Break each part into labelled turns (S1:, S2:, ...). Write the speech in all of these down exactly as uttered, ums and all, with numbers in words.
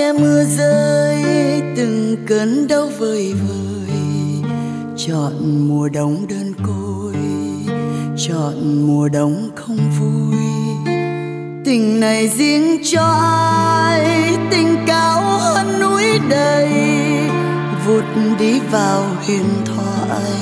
S1: nghe mưa rơi, từng cơn đau vơi vơi. Chọn mùa đông đơn côi, chọn mùa đông không vui. Tình này riêng cho ai, tình cao hơn núi đầy, vụt đi vào huyền thoại.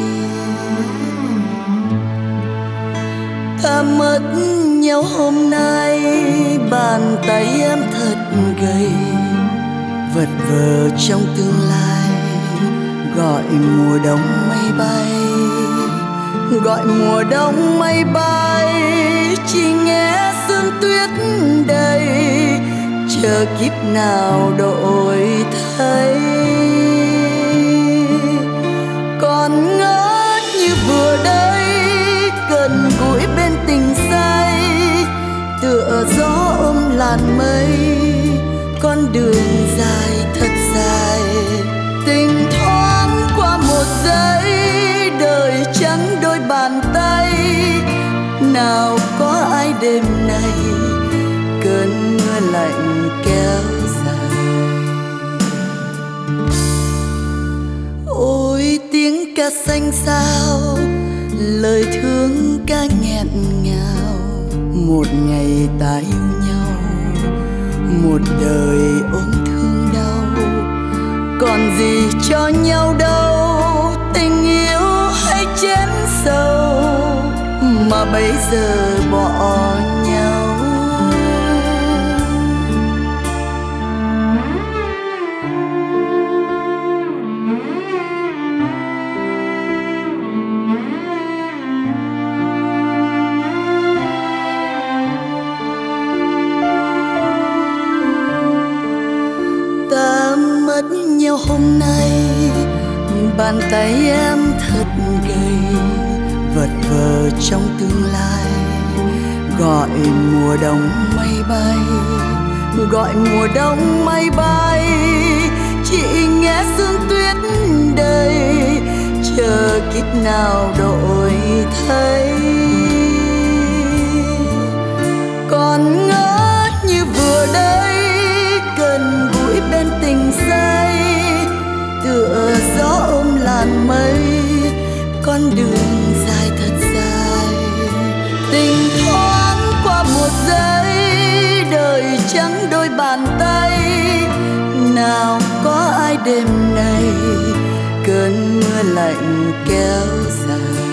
S1: Ta mất nhau hôm nay, bàn tay em thật gầy, vật vờ trong tương lai, gọi mùa đông mây bay, gọi mùa đông mây bay. Chỉ nghe sương tuyết đầy, chờ kiếp nào đổi thay. Còn ngỡ như vừa đây, gần gũi bên tình say, tựa gió ôm làn mây, con đường dài thật dài. Tình thoáng qua một giây, đời trắng đôi bàn tay. Nào có ai đêm nay, cơn mưa lạnh kéo dài. Ôi tiếng ca xanh xao, lời thương ca nghẹn ngào. Một ngày ta yêu nhau, một đời ôm thương đau. Còn gì cho nhau đâu, tình yêu hay chén sầu, mà bây giờ bỏ nhau. Ta mất nhau hôm nay, bàn tay em thật gầy, vật vờ trong tương lai, gọi mùa đông mây bay, gọi mùa đông mây bay. Chỉ nghe sương tuyết đầy, chờ kiếp nào đổi thay. Còn ngỡ như vừa đây, gần gũi bên tình say, tựa gió ôm làn mây, con đường dài thật dài. Tình thoáng qua một giây, đời trắng đôi bàn tay. Nào có ai đêm nay, cơn mưa lạnh kéo dài.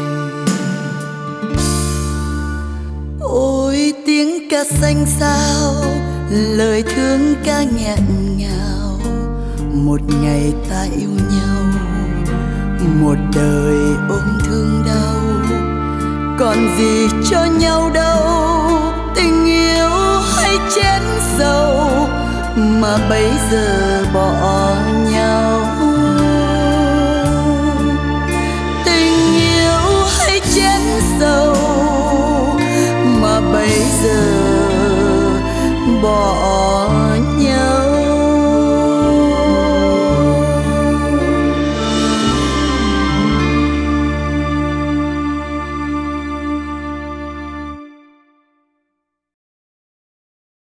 S1: Ôi tiếng ca xanh xao, lời thương ca nghẹn ngào. Một ngày ta yêu nhau, một đời ôm thương đau. Còn gì cho nhau đâu, tình yêu hay chén sầu, mà bây giờ bỏ nhau. Tình yêu hay chén sầu, mà bây giờ bỏ